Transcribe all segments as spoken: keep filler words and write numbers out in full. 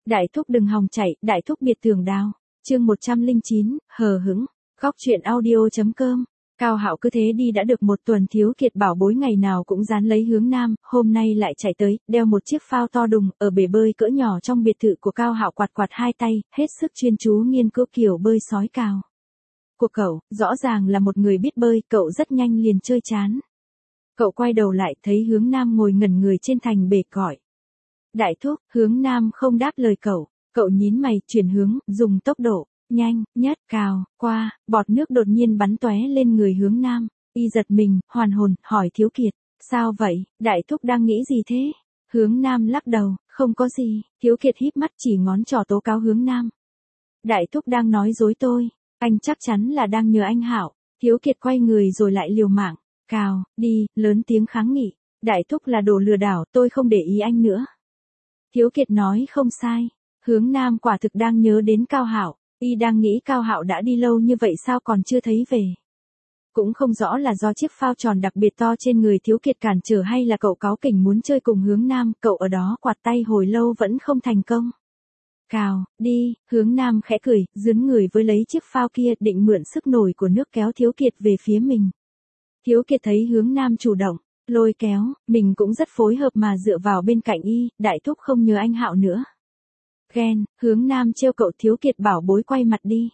Đại thúc đừng hòng chạy, đại thúc biệt tường đao. Chương một trăm lẻ chín, hờ hững. Góc truyện audio.com. Cao Hạo cứ thế đi đã được một tuần, Thiếu Kiệt bảo bối ngày nào cũng dán lấy hướng nam, hôm nay lại chạy tới, đeo một chiếc phao to đùng, ở bể bơi cỡ nhỏ trong biệt thự của Cao Hạo quạt quạt hai tay, hết sức chuyên chú nghiên cứu kiểu bơi sói cào. Của cậu, rõ ràng là một người biết bơi, cậu rất nhanh liền chơi chán. Cậu quay đầu lại thấy hướng nam ngồi ngẩn người trên thành bể gọi. Đại thúc, hướng nam không đáp lời cậu, cậu nhín mày, chuyển hướng, dùng tốc độ nhanh nhất cào qua, bọt nước đột nhiên bắn tóe lên người hướng nam. Y giật mình, hoàn hồn, hỏi Thiếu Kiệt, sao vậy, đại thúc đang nghĩ gì thế? Hướng nam lắc đầu, không có gì. Thiếu Kiệt híp mắt chỉ ngón trỏ tố cáo hướng nam. Đại thúc đang nói dối tôi, anh chắc chắn là đang nhờ anh Hạo. Thiếu Kiệt quay người rồi lại liều mạng, cào, đi, lớn tiếng kháng nghị. Đại thúc là đồ lừa đảo, tôi không để ý anh nữa. Thiếu Kiệt nói không sai, hướng nam quả thực đang nhớ đến Cao Hạo. Y đang nghĩ Cao Hạo đã đi lâu như vậy sao còn chưa thấy về. Cũng không rõ là do chiếc phao tròn đặc biệt to trên người Thiếu Kiệt cản trở hay là cậu cáu kỉnh muốn chơi cùng hướng nam, cậu ở đó quạt tay hồi lâu vẫn không thành công. Cào, đi, hướng nam khẽ cười, dướn người với lấy chiếc phao kia định mượn sức nổi của nước kéo Thiếu Kiệt về phía mình. Thiếu Kiệt thấy hướng nam chủ động, lôi kéo, mình cũng rất phối hợp mà dựa vào bên cạnh y, đại thúc không nhớ anh Hạo nữa. Ghen, hướng nam trêu cậu. Thiếu Kiệt bảo bối quay mặt đi.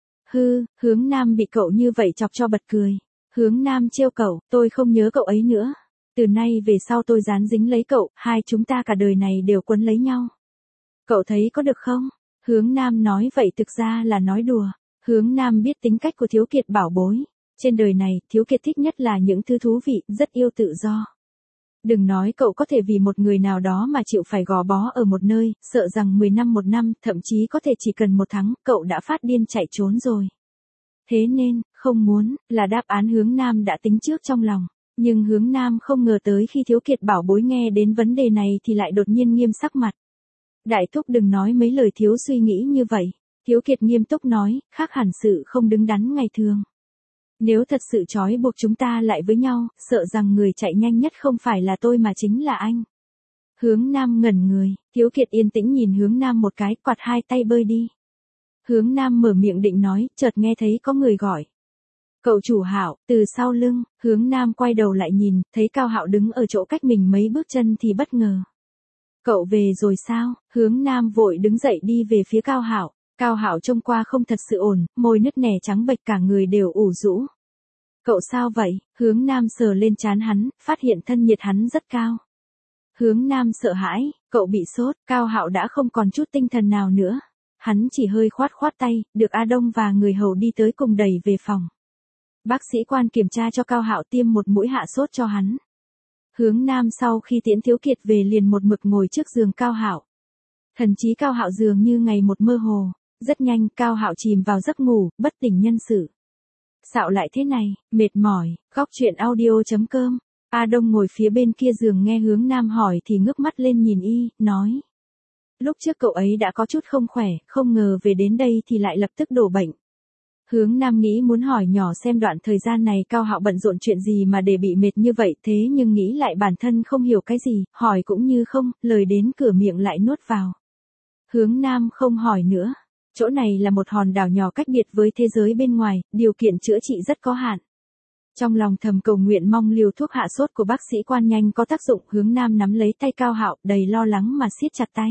Hư, hướng nam bị cậu như vậy chọc cho bật cười. Hướng nam trêu cậu, tôi không nhớ cậu ấy nữa. Từ nay về sau tôi dán dính lấy cậu, hai chúng ta cả đời này đều quấn lấy nhau. Cậu thấy có được không? Hướng nam nói vậy thực ra là nói đùa. Hướng nam biết tính cách của Thiếu Kiệt bảo bối. Trên đời này, Thiếu Kiệt thích nhất là những thứ thú vị, rất yêu tự do. Đừng nói cậu có thể vì một người nào đó mà chịu phải gò bó ở một nơi, sợ rằng mười năm một năm, thậm chí có thể chỉ cần một tháng, cậu đã phát điên chạy trốn rồi. Thế nên, không muốn, là đáp án hướng nam đã tính trước trong lòng. Nhưng hướng nam không ngờ tới khi Thiếu Kiệt bảo bối nghe đến vấn đề này thì lại đột nhiên nghiêm sắc mặt. Đại thúc đừng nói mấy lời thiếu suy nghĩ như vậy. Thiếu Kiệt nghiêm túc nói, khác hẳn sự không đứng đắn ngày thường. Nếu thật sự trói buộc chúng ta lại với nhau, sợ rằng người chạy nhanh nhất không phải là tôi mà chính là anh. Hướng nam ngẩn người, Thiếu Kiệt yên tĩnh nhìn hướng nam một cái, quạt hai tay bơi đi. Hướng nam mở miệng định nói, chợt nghe thấy có người gọi. Cậu chủ Hạo, từ sau lưng, hướng nam quay đầu lại nhìn, thấy Cao Hạo đứng ở chỗ cách mình mấy bước chân thì bất ngờ. Cậu về rồi sao? Hướng nam vội đứng dậy đi về phía Cao Hạo. Cao Hạo trông qua không thật sự ổn, môi nứt nẻ trắng bệch cả người đều ủ rũ. Cậu sao vậy? Hướng nam sờ lên trán hắn, phát hiện thân nhiệt hắn rất cao. Hướng nam sợ hãi, cậu bị sốt, Cao Hạo đã không còn chút tinh thần nào nữa. Hắn chỉ hơi khoát khoát tay, được A Đông và người hầu đi tới cùng đẩy về phòng. Bác sĩ quan kiểm tra cho Cao Hạo tiêm một mũi hạ sốt cho hắn. Hướng nam sau khi tiễn Thiếu Kiệt về liền một mực ngồi trước giường Cao Hạo. Thần trí Cao Hạo dường như ngày một mơ hồ. Rất nhanh, Cao Hạo chìm vào giấc ngủ, bất tỉnh nhân sự. Xạo lại thế này, mệt mỏi, góc truyện audio.com. A Đông ngồi phía bên kia giường nghe hướng nam hỏi thì ngước mắt lên nhìn y, nói. Lúc trước cậu ấy đã có chút không khỏe, không ngờ về đến đây thì lại lập tức đổ bệnh. Hướng nam nghĩ muốn hỏi nhỏ xem đoạn thời gian này Cao Hạo bận rộn chuyện gì mà để bị mệt như vậy, thế nhưng nghĩ lại bản thân không hiểu cái gì, hỏi cũng như không, lời đến cửa miệng lại nuốt vào. Hướng nam không hỏi nữa. Chỗ này là một hòn đảo nhỏ cách biệt với thế giới bên ngoài, điều kiện chữa trị rất có hạn. Trong lòng thầm cầu nguyện mong liều thuốc hạ sốt của bác sĩ quan nhanh có tác dụng, hướng nam nắm lấy tay Cao Hạo, đầy lo lắng mà siết chặt tay.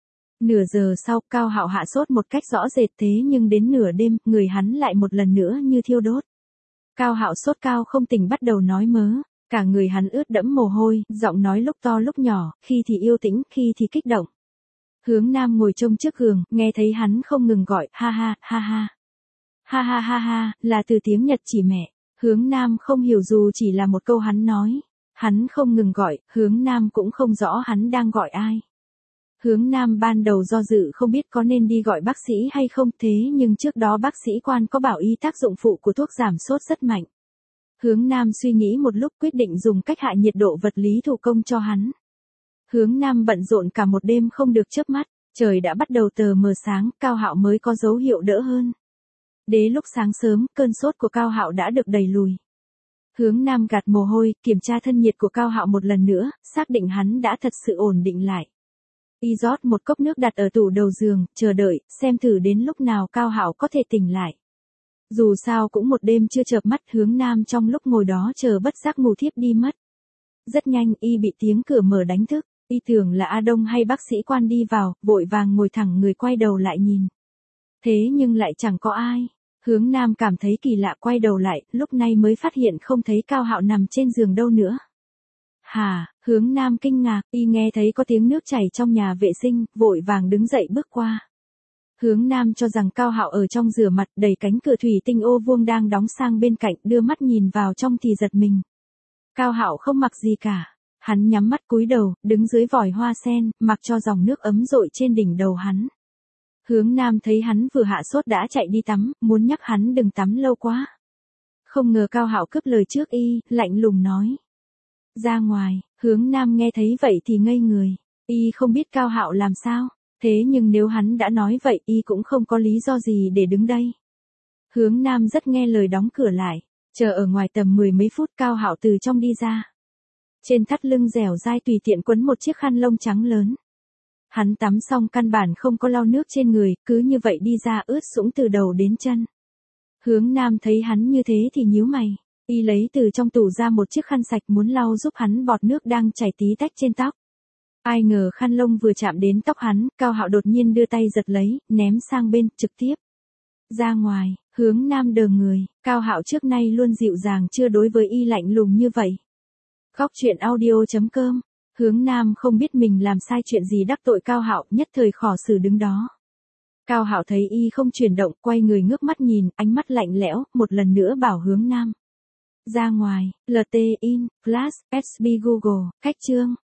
Nửa giờ sau, Cao Hạo hạ sốt một cách rõ rệt, thế nhưng đến nửa đêm, người hắn lại một lần nữa như thiêu đốt. Cao Hạo sốt cao không tỉnh bắt đầu nói mớ, cả người hắn ướt đẫm mồ hôi, giọng nói lúc to lúc nhỏ, khi thì yêu tĩnh, khi thì kích động. Hướng nam ngồi trông trước gương, nghe thấy hắn không ngừng gọi, ha ha, ha ha. Ha ha ha ha, là từ tiếng Nhật chỉ mẹ. Hướng nam không hiểu dù chỉ là một câu hắn nói. Hắn không ngừng gọi, hướng nam cũng không rõ hắn đang gọi ai. Hướng nam ban đầu do dự không biết có nên đi gọi bác sĩ hay không, thế nhưng trước đó bác sĩ quan có bảo y tác dụng phụ của thuốc giảm sốt rất mạnh. Hướng nam suy nghĩ một lúc quyết định dùng cách hạ nhiệt độ vật lý thủ công cho hắn. Hướng nam bận rộn cả một đêm không được chớp mắt, trời đã bắt đầu tờ mờ sáng, Cao Hạo mới có dấu hiệu đỡ hơn. Đế lúc sáng sớm, cơn sốt của Cao Hạo đã được đẩy lùi. Hướng nam gạt mồ hôi, kiểm tra thân nhiệt của Cao Hạo một lần nữa, xác định hắn đã thật sự ổn định lại. Y rót một cốc nước đặt ở tủ đầu giường, chờ đợi, xem thử đến lúc nào Cao Hạo có thể tỉnh lại. Dù sao cũng một đêm chưa chợp mắt, Hướng Nam trong lúc ngồi đó chờ bất giác ngủ thiếp đi mất. Rất nhanh Y bị tiếng cửa mở đánh thức, Y tưởng là A Đông hay bác sĩ Quan đi vào, vội vàng ngồi thẳng người quay đầu lại nhìn. Thế nhưng lại chẳng có ai. Hướng Nam cảm thấy kỳ lạ, quay đầu lại, lúc này mới phát hiện không thấy Cao Hạo nằm trên giường đâu nữa. Hà, Hướng Nam kinh ngạc, Y nghe thấy có tiếng nước chảy trong nhà vệ sinh, vội vàng đứng dậy bước qua. Hướng Nam cho rằng Cao Hạo ở trong rửa mặt, đẩy cánh cửa thủy tinh ô vuông đang đóng sang bên cạnh, đưa mắt nhìn vào trong thì giật mình. Cao Hạo không mặc gì cả. Hắn nhắm mắt cúi đầu, đứng dưới vòi hoa sen, mặc cho dòng nước ấm dội trên đỉnh đầu hắn. Hướng Nam thấy hắn vừa hạ sốt đã chạy đi tắm, muốn nhắc hắn đừng tắm lâu quá. Không ngờ Cao Hạo cướp lời trước Y, lạnh lùng nói. Ra ngoài. Hướng Nam nghe thấy vậy thì ngây người. Y không biết Cao Hạo làm sao. Thế nhưng nếu hắn đã nói vậy, Y cũng không có lý do gì để đứng đây. Hướng Nam rất nghe lời đóng cửa lại. Chờ ở ngoài tầm mười mấy phút, Cao Hạo từ trong đi ra. Trên thắt lưng dẻo dai tùy tiện quấn một chiếc khăn lông trắng lớn. Hắn tắm xong căn bản không có lau nước trên người, cứ như vậy đi ra ướt sũng từ đầu đến chân. Hướng Nam thấy hắn như thế thì nhíu mày. Y lấy từ trong tủ ra một chiếc khăn sạch muốn lau giúp hắn bọt nước đang chảy tí tách trên tóc. Ai ngờ khăn lông vừa chạm đến tóc hắn, Cao Hạo đột nhiên đưa tay giật lấy, ném sang bên, trực tiếp. Ra ngoài. Hướng Nam đờ người, Cao Hạo trước nay luôn dịu dàng, chưa đối với Y lạnh lùng như vậy. Góc truyện audio chấm com. Hướng Nam không biết mình làm sai chuyện gì đắc tội Cao Hạo, nhất thời khó xử đứng đó. Cao Hạo thấy Y không chuyển động, quay người ngước mắt nhìn, ánh mắt lạnh lẽo, một lần nữa bảo Hướng Nam. Ra ngoài. lờ tê in, Flash, ét bê Google, cách chương.